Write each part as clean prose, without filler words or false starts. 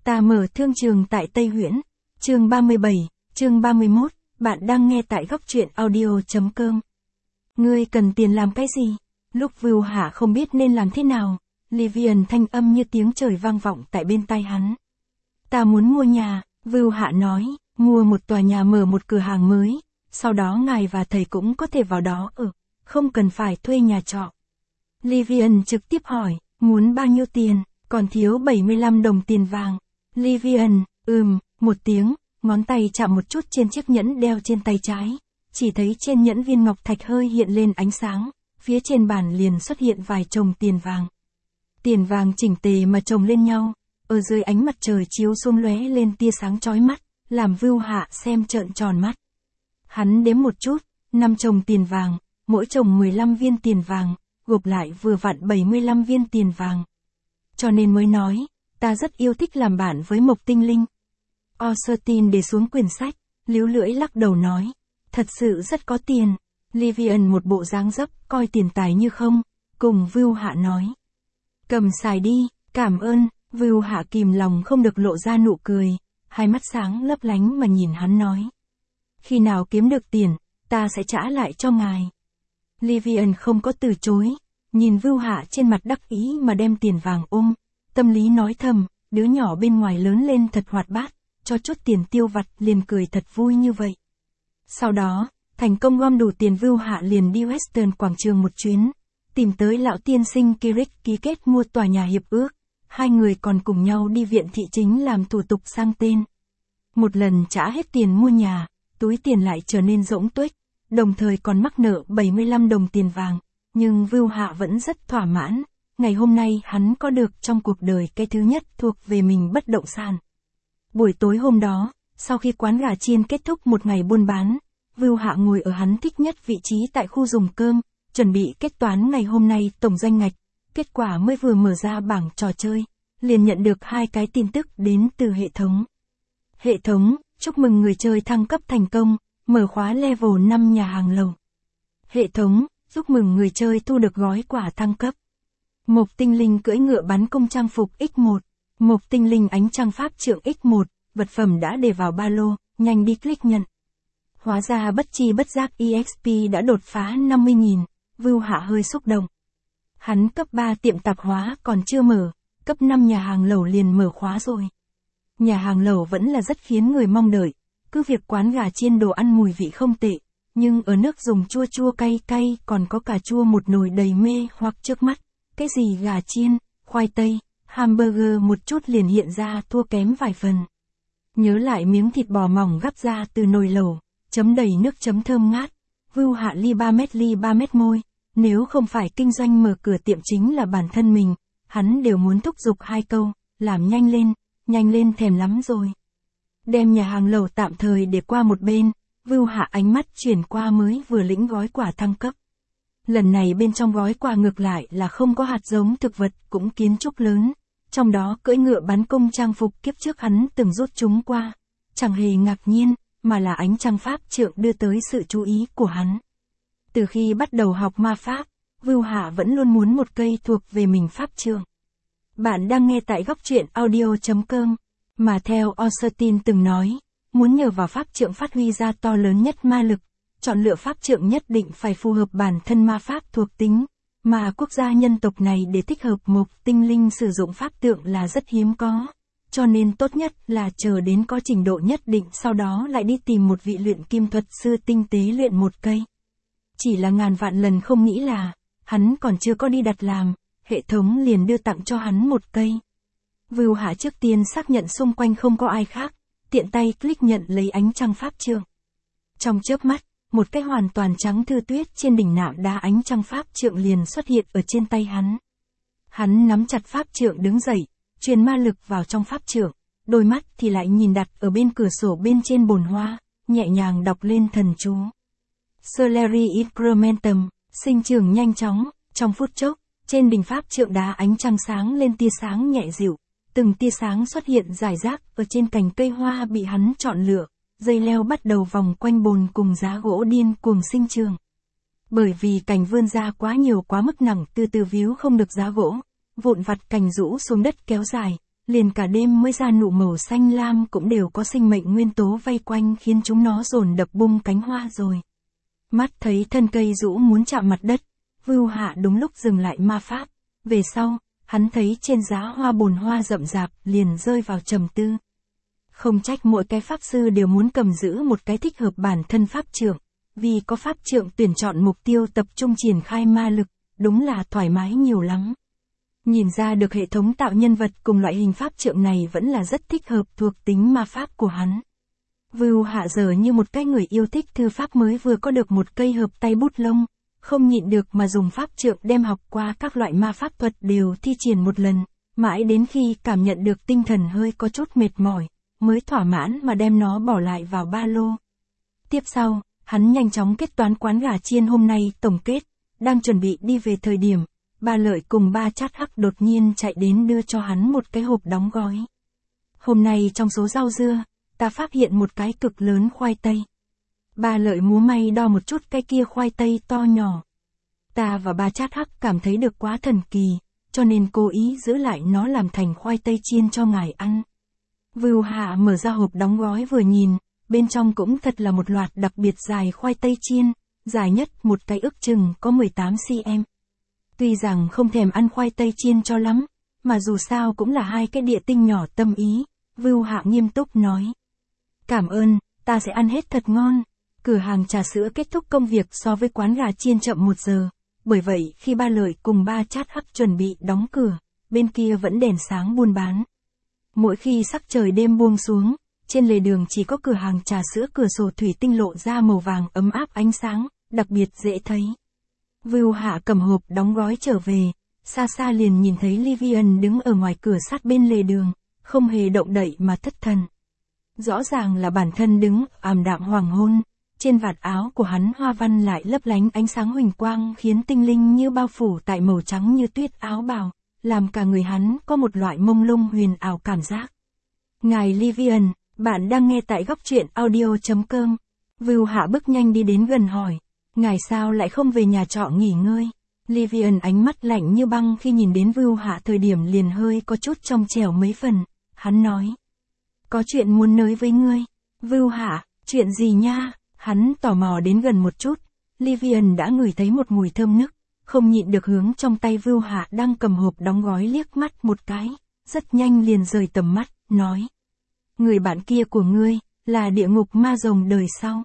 Ta mở thương trường tại Tây Huyễn. Chương 37, chương 31, bạn đang nghe tại góc truyện audio.com. Ngươi cần tiền làm cái gì? Lúc Vưu Hạ không biết nên làm thế nào, Livian thanh âm như tiếng trời vang vọng tại bên tai hắn. Ta muốn mua nhà, Vưu Hạ nói, mua một tòa nhà, mở một cửa hàng mới, sau đó ngài và thầy cũng có thể vào đó ở, không cần phải thuê nhà trọ. Livian trực tiếp hỏi, muốn bao nhiêu tiền, còn thiếu 75 đồng tiền vàng. Livian, một tiếng, ngón tay chạm một chút trên chiếc nhẫn đeo trên tay trái, chỉ thấy trên nhẫn viên ngọc thạch hơi hiện lên ánh sáng, phía trên bàn liền xuất hiện vài chồng tiền vàng. Tiền vàng chỉnh tề mà chồng lên nhau, ở dưới ánh mặt trời chiếu xuống lóe lên tia sáng chói mắt, làm Vưu Hạ xem trợn tròn mắt. Hắn đếm một chút, 5 chồng tiền vàng, mỗi chồng 15 viên tiền vàng, gộp lại vừa vặn 75 viên tiền vàng. Cho nên mới nói, ta rất yêu thích làm bạn với Mộc Tinh Linh. Austin để xuống quyển sách, líu lưỡi lắc đầu nói, thật sự rất có tiền. Livian một bộ dáng dấp, coi tiền tài như không, cùng Vưu Hạ nói. Cầm xài đi, cảm ơn. Vưu Hạ kìm lòng không được lộ ra nụ cười, hai mắt sáng lấp lánh mà nhìn hắn nói. Khi nào kiếm được tiền, ta sẽ trả lại cho ngài. Livian không có từ chối, nhìn Vưu Hạ trên mặt đắc ý mà đem tiền vàng ôm, tâm lý nói thầm, đứa nhỏ bên ngoài lớn lên thật hoạt bát, cho chút tiền tiêu vặt liền cười thật vui như vậy. Sau đó, thành công gom đủ tiền, Vưu Hạ liền đi Western quảng trường một chuyến, tìm tới lão tiên sinh Kirik ký kết mua tòa nhà hiệp ước, hai người còn cùng nhau đi viện thị chính làm thủ tục sang tên. Một lần trả hết tiền mua nhà, túi tiền lại trở nên rỗng tuếch, đồng thời còn mắc nợ 75 đồng tiền vàng, nhưng Vưu Hạ vẫn rất thỏa mãn, ngày hôm nay hắn có được trong cuộc đời cái thứ nhất thuộc về mình bất động sản. Buổi tối hôm đó, sau khi quán gà chiên kết thúc một ngày buôn bán, Vưu Hạ ngồi ở hắn thích nhất vị trí tại khu dùng cơm, chuẩn bị kết toán ngày hôm nay tổng doanh ngạch, kết quả mới vừa mở ra bảng trò chơi, liền nhận được hai cái tin tức đến từ hệ thống. Hệ thống, chúc mừng người chơi thăng cấp thành công, mở khóa level 5 nhà hàng lầu. Hệ thống, chúc mừng người chơi thu được gói quà thăng cấp. Mộc Tinh Linh cưỡi ngựa bắn cung trang phục X1, Mộc Tinh Linh ánh trăng pháp trượng X1, vật phẩm đã để vào ba lô, nhanh đi click nhận. Hóa ra bất chi bất giác EXP đã đột phá 50.000, Vưu Hạ hơi xúc động. Hắn cấp 3 tiệm tạp hóa còn chưa mở, cấp 5 nhà hàng lẩu liền mở khóa rồi. Nhà hàng lẩu vẫn là rất khiến người mong đợi, cứ việc quán gà chiên đồ ăn mùi vị không tệ, nhưng ở nước dùng chua chua cay cay còn có cà chua một nồi đầy mê hoặc trước mắt, cái gì gà chiên, khoai tây, hamburger một chút liền hiện ra thua kém vài phần. Nhớ lại miếng thịt bò mỏng gắp ra từ nồi lẩu, chấm đầy nước chấm thơm ngát, Vưu Hạ ly 3 mét môi, nếu không phải kinh doanh mở cửa tiệm chính là bản thân mình, hắn đều muốn thúc giục hai câu, làm nhanh lên thèm lắm rồi. Đem nhà hàng lẩu tạm thời để qua một bên, Vưu Hạ ánh mắt chuyển qua mới vừa lĩnh gói quà thăng cấp. Lần này bên trong gói quà ngược lại là không có hạt giống thực vật cũng kiến trúc lớn, trong đó cưỡi ngựa bắn cung trang phục kiếp trước hắn từng rút chúng qua, chẳng hề ngạc nhiên, mà là ánh trăng pháp trượng đưa tới sự chú ý của hắn. Từ khi bắt đầu học ma pháp, Vưu Hạ vẫn luôn muốn một cây thuộc về mình pháp trượng. Bạn đang nghe tại góc truyện audio.com, mà theo Austin từng nói, muốn nhờ vào pháp trượng phát huy ra to lớn nhất ma lực, chọn lựa pháp trượng nhất định phải phù hợp bản thân ma pháp thuộc tính, mà quốc gia nhân tộc này để thích hợp Mộc Tinh Linh sử dụng pháp trượng là rất hiếm có, cho nên tốt nhất là chờ đến có trình độ nhất định sau đó lại đi tìm một vị luyện kim thuật sư tinh tế luyện một cây. Chỉ là ngàn vạn lần không nghĩ là, hắn còn chưa có đi đặt làm, hệ thống liền đưa tặng cho hắn một cây. Vưu Hạ trước tiên xác nhận xung quanh không có ai khác, tiện tay click nhận lấy ánh trăng pháp trượng. Trong chớp mắt, một cái hoàn toàn trắng thư tuyết trên đỉnh nạm đá ánh trăng pháp trượng liền xuất hiện ở trên tay hắn. Hắn nắm chặt pháp trượng đứng dậy, truyền ma lực vào trong pháp trượng, đôi mắt thì lại nhìn đặt ở bên cửa sổ bên trên bồn hoa, nhẹ nhàng đọc lên thần chú. Celery incrementum, sinh trưởng nhanh chóng, trong phút chốc, trên đỉnh pháp trượng đá ánh trăng sáng lên tia sáng nhẹ dịu, từng tia sáng xuất hiện rải rác ở trên cành cây hoa bị hắn chọn lựa, dây leo bắt đầu vòng quanh bồn cùng giá gỗ điên cuồng sinh trưởng. Bởi vì cành vươn ra quá nhiều quá mức nặng từ từ víu không được giá gỗ, vụn vặt cành rũ xuống đất kéo dài, liền cả đêm mới ra nụ màu xanh lam cũng đều có sinh mệnh nguyên tố vây quanh khiến chúng nó dồn đập bung cánh hoa rồi. Mắt thấy thân cây rũ muốn chạm mặt đất, Vưu Hạ đúng lúc dừng lại ma pháp. Về sau, hắn thấy trên giá hoa bồn hoa rậm rạp liền rơi vào trầm tư. Không trách mỗi cái pháp sư đều muốn cầm giữ một cái thích hợp bản thân pháp trượng, vì có pháp trượng tuyển chọn mục tiêu tập trung triển khai ma lực, đúng là thoải mái nhiều lắm. Nhìn ra được hệ thống tạo nhân vật cùng loại hình pháp trượng này vẫn là rất thích hợp thuộc tính ma pháp của hắn. Vưu Hạ giờ như một cái người yêu thích thư pháp mới vừa có được một cây hợp tay bút lông, không nhịn được mà dùng pháp trượng đem học qua các loại ma pháp thuật đều thi triển một lần, mãi đến khi cảm nhận được tinh thần hơi có chút mệt mỏi, mới thỏa mãn mà đem nó bỏ lại vào ba lô. Tiếp sau, hắn nhanh chóng kết toán quán gà chiên hôm nay tổng kết, đang chuẩn bị đi về thời điểm, Ba Lợi cùng Ba Chát Hắc đột nhiên chạy đến đưa cho hắn một cái hộp đóng gói. Hôm nay trong số rau dưa, ta phát hiện một cái cực lớn khoai tây. Ba Lợi múa may đo một chút cái kia khoai tây to nhỏ. Ta và Ba Chát Hắc cảm thấy được quá thần kỳ, cho nên cố ý giữ lại nó làm thành khoai tây chiên cho ngài ăn. Vưu Hạ mở ra hộp đóng gói vừa nhìn, bên trong cũng thật là một loạt đặc biệt dài khoai tây chiên, dài nhất một cái ước chừng có 18 cm. Tuy rằng không thèm ăn khoai tây chiên cho lắm, mà dù sao cũng là hai cái địa tinh nhỏ tâm ý, Vưu Hạ nghiêm túc nói. Cảm ơn, ta sẽ ăn hết thật ngon. Cửa hàng trà sữa kết thúc công việc so với quán gà chiên chậm 1 giờ, bởi vậy khi Ba Lợi cùng Ba Chát Hắc chuẩn bị đóng cửa, bên kia vẫn đèn sáng buôn bán. Mỗi khi sắc trời đêm buông xuống, trên lề đường chỉ có cửa hàng trà sữa cửa sổ thủy tinh lộ ra màu vàng ấm áp ánh sáng, đặc biệt dễ thấy. Vưu Hạ cầm hộp đóng gói trở về, xa xa liền nhìn thấy Livian đứng ở ngoài cửa sát bên lề đường, không hề động đậy mà thất thần. Rõ ràng là bản thân đứng, ảm đạm hoàng hôn, trên vạt áo của hắn hoa văn lại lấp lánh ánh sáng huỳnh quang khiến tinh linh như bao phủ tại màu trắng như tuyết áo bào, làm cả người hắn có một loại mông lung huyền ảo cảm giác. Ngài Livian, bạn đang nghe tại góc truyện audio.com. Vưu Hạ bước nhanh đi đến gần hỏi, ngài sao lại không về nhà trọ nghỉ ngơi? Livian ánh mắt lạnh như băng khi nhìn đến Vưu Hạ thời điểm liền hơi có chút trong trẻo mấy phần, hắn nói. Có chuyện muốn nói với ngươi. Vưu Hạ, chuyện gì nha? Hắn tò mò đến gần một chút, Livian đã ngửi thấy một mùi thơm nức, không nhịn được hướng trong tay Vưu Hạ đang cầm hộp đóng gói liếc mắt một cái, rất nhanh liền rời tầm mắt, nói. Người bạn kia của ngươi, là địa ngục ma rồng đời sau.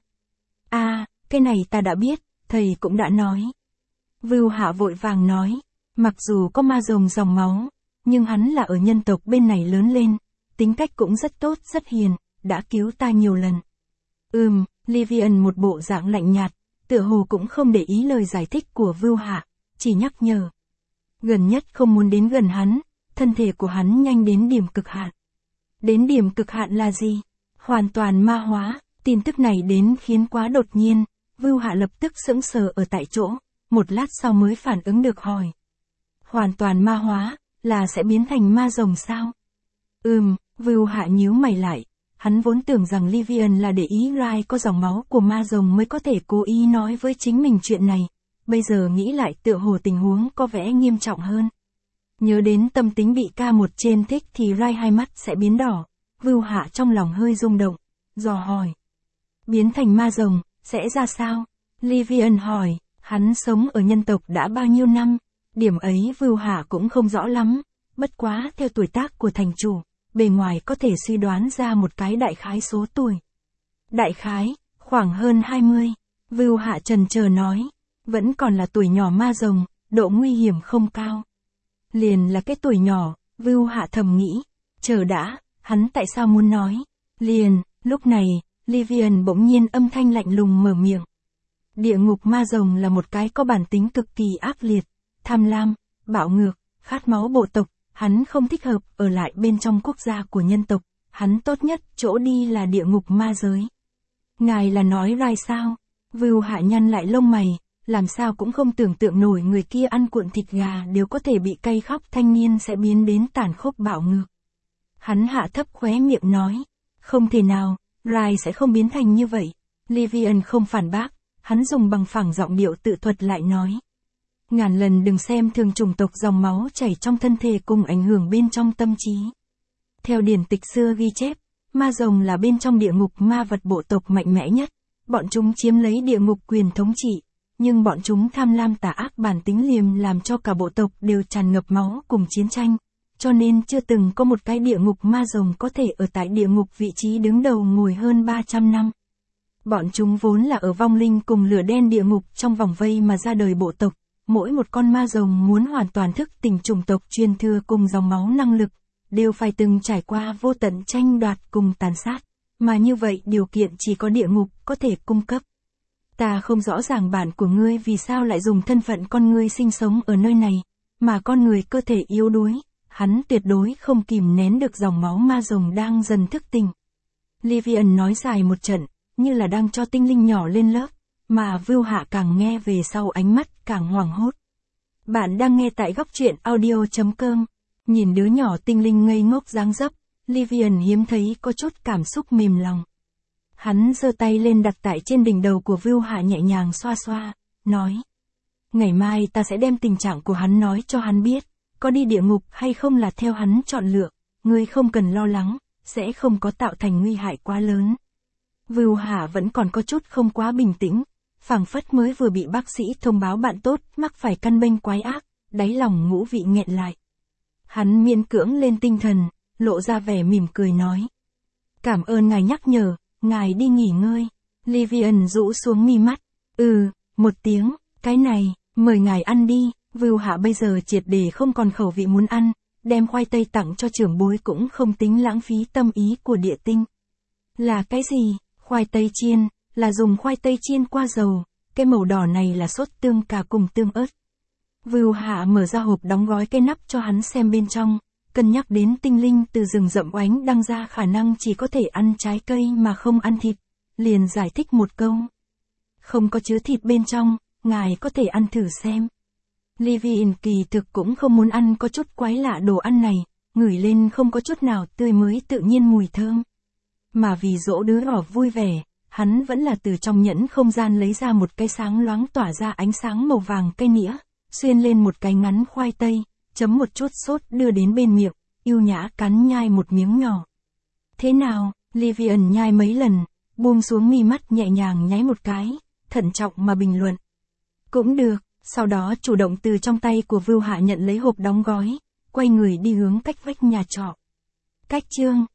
À, cái này ta đã biết, thầy cũng đã nói. Vưu Hạ vội vàng nói, mặc dù có ma rồng dòng máu, nhưng hắn là ở nhân tộc bên này lớn lên, tính cách cũng rất tốt rất hiền, đã cứu ta nhiều lần. Livian một bộ dạng lạnh nhạt, tựa hồ cũng không để ý lời giải thích của Vưu Hạ, chỉ nhắc nhở. Gần nhất không muốn đến gần hắn, thân thể của hắn nhanh đến điểm cực hạn. Đến điểm cực hạn là gì? Hoàn toàn ma hóa, tin tức này đến khiến quá đột nhiên, Vưu Hạ lập tức sững sờ ở tại chỗ, một lát sau mới phản ứng được hỏi. Hoàn toàn ma hóa, là sẽ biến thành ma rồng sao? Vưu Hạ nhíu mày lại. Hắn vốn tưởng rằng Livian là để ý Rai có dòng máu của ma rồng mới có thể cố ý nói với chính mình chuyện này, bây giờ nghĩ lại tựa hồ tình huống có vẻ nghiêm trọng hơn. Nhớ đến tâm tính bị K1 trên thích thì Rai hai mắt sẽ biến đỏ, Vưu Hạ trong lòng hơi rung động, dò hỏi. Biến thành ma rồng, sẽ ra sao? Livian hỏi, hắn sống ở nhân tộc đã bao nhiêu năm, điểm ấy Vưu Hạ cũng không rõ lắm, bất quá theo tuổi tác của thành chủ. Bề ngoài có thể suy đoán ra một cái đại khái số tuổi. Đại khái, khoảng hơn 20. Vưu Hạ chần chờ nói, vẫn còn là tuổi nhỏ ma rồng, độ nguy hiểm không cao. Liền là cái tuổi nhỏ, Vưu Hạ thầm nghĩ, chờ đã, hắn tại sao muốn nói. Liền, lúc này, Livian bỗng nhiên âm thanh lạnh lùng mở miệng. Địa ngục ma rồng là một cái có bản tính cực kỳ ác liệt, tham lam, bạo ngược, khát máu bộ tộc. Hắn không thích hợp ở lại bên trong quốc gia của nhân tộc, hắn tốt nhất chỗ đi là địa ngục ma giới. Ngài là nói Rai sao? Vưu Hạ nhăn lại lông mày, làm sao cũng không tưởng tượng nổi người kia ăn cuộn thịt gà đều có thể bị cay khóc thanh niên sẽ biến đến tàn khốc bạo ngược. Hắn hạ thấp khóe miệng nói, không thể nào, Rai sẽ không biến thành như vậy. Livian không phản bác, hắn dùng bằng phẳng giọng điệu tự thuật lại nói. Ngàn lần đừng xem thường chủng tộc dòng máu chảy trong thân thể cùng ảnh hưởng bên trong tâm trí. Theo điển tịch xưa ghi chép, ma rồng là bên trong địa ngục ma vật bộ tộc mạnh mẽ nhất, bọn chúng chiếm lấy địa ngục quyền thống trị, nhưng bọn chúng tham lam tà ác bản tính liềm làm cho cả bộ tộc đều tràn ngập máu cùng chiến tranh, cho nên chưa từng có một cái địa ngục ma rồng có thể ở tại địa ngục vị trí đứng đầu ngồi hơn 300 năm. Bọn chúng vốn là ở vong linh cùng lửa đen địa ngục trong vòng vây mà ra đời bộ tộc, mỗi một con ma rồng muốn hoàn toàn thức tỉnh chủng tộc truyền thừa cùng dòng máu năng lực, đều phải từng trải qua vô tận tranh đoạt cùng tàn sát, mà như vậy điều kiện chỉ có địa ngục có thể cung cấp. Ta không rõ ràng bản của ngươi vì sao lại dùng thân phận con ngươi sinh sống ở nơi này, mà con người cơ thể yếu đuối, hắn tuyệt đối không kìm nén được dòng máu ma rồng đang dần thức tỉnh. Livian nói dài một trận, như là đang cho tinh linh nhỏ lên lớp, mà Vưu Hạ càng nghe về sau ánh mắt càng hoảng hốt. Bạn đang nghe tại góc truyện audio.com. Nhìn đứa nhỏ tinh linh ngây ngốc dáng dấp, Livian hiếm thấy có chút cảm xúc mềm lòng. Hắn giơ tay lên đặt tại trên đỉnh đầu của Vưu Hạ nhẹ nhàng xoa xoa, nói. Ngày mai ta sẽ đem tình trạng của hắn nói cho hắn biết, có đi địa ngục hay không là theo hắn chọn lựa, ngươi không cần lo lắng, sẽ không có tạo thành nguy hại quá lớn. Vưu Hạ vẫn còn có chút không quá bình tĩnh, phảng phất mới vừa bị bác sĩ thông báo bạn tốt mắc phải căn bệnh quái ác, đáy lòng ngũ vị nghẹn lại. Hắn miễn cưỡng lên tinh thần, lộ ra vẻ mỉm cười nói. Cảm ơn ngài nhắc nhở, ngài đi nghỉ ngơi. Livian rũ xuống mi mắt. Một tiếng, cái này, mời ngài ăn đi. Vưu Hạ bây giờ triệt để không còn khẩu vị muốn ăn, đem khoai tây tặng cho trưởng bối cũng không tính lãng phí tâm ý của địa tinh. Là cái gì? Khoai tây chiên, là dùng khoai tây chiên qua dầu, cái màu đỏ này là sốt tương cà cùng tương ớt. Vưu Hạ mở ra hộp đóng gói cái nắp cho hắn xem bên trong, cân nhắc đến tinh linh từ rừng rậm oánh đăng ra khả năng chỉ có thể ăn trái cây mà không ăn thịt, liền giải thích một câu. Không có chứa thịt bên trong, ngài có thể ăn thử xem. Livian kỳ thực cũng không muốn ăn có chút quái lạ đồ ăn này, ngửi lên không có chút nào tươi mới tự nhiên mùi thơm. Mà vì dỗ đứa nhỏ vui vẻ, hắn vẫn là từ trong nhẫn không gian lấy ra một cái sáng loáng tỏa ra ánh sáng màu vàng cây nĩa, xuyên lên một cái ngắn khoai tây, chấm một chút sốt đưa đến bên miệng, yêu nhã cắn nhai một miếng nhỏ. Thế nào? Livian nhai mấy lần, buông xuống mi mắt nhẹ nhàng nháy một cái, thận trọng mà bình luận. Cũng được, sau đó chủ động từ trong tay của Vưu Hạ nhận lấy hộp đóng gói, quay người đi hướng cách vách nhà trọ. Cách chương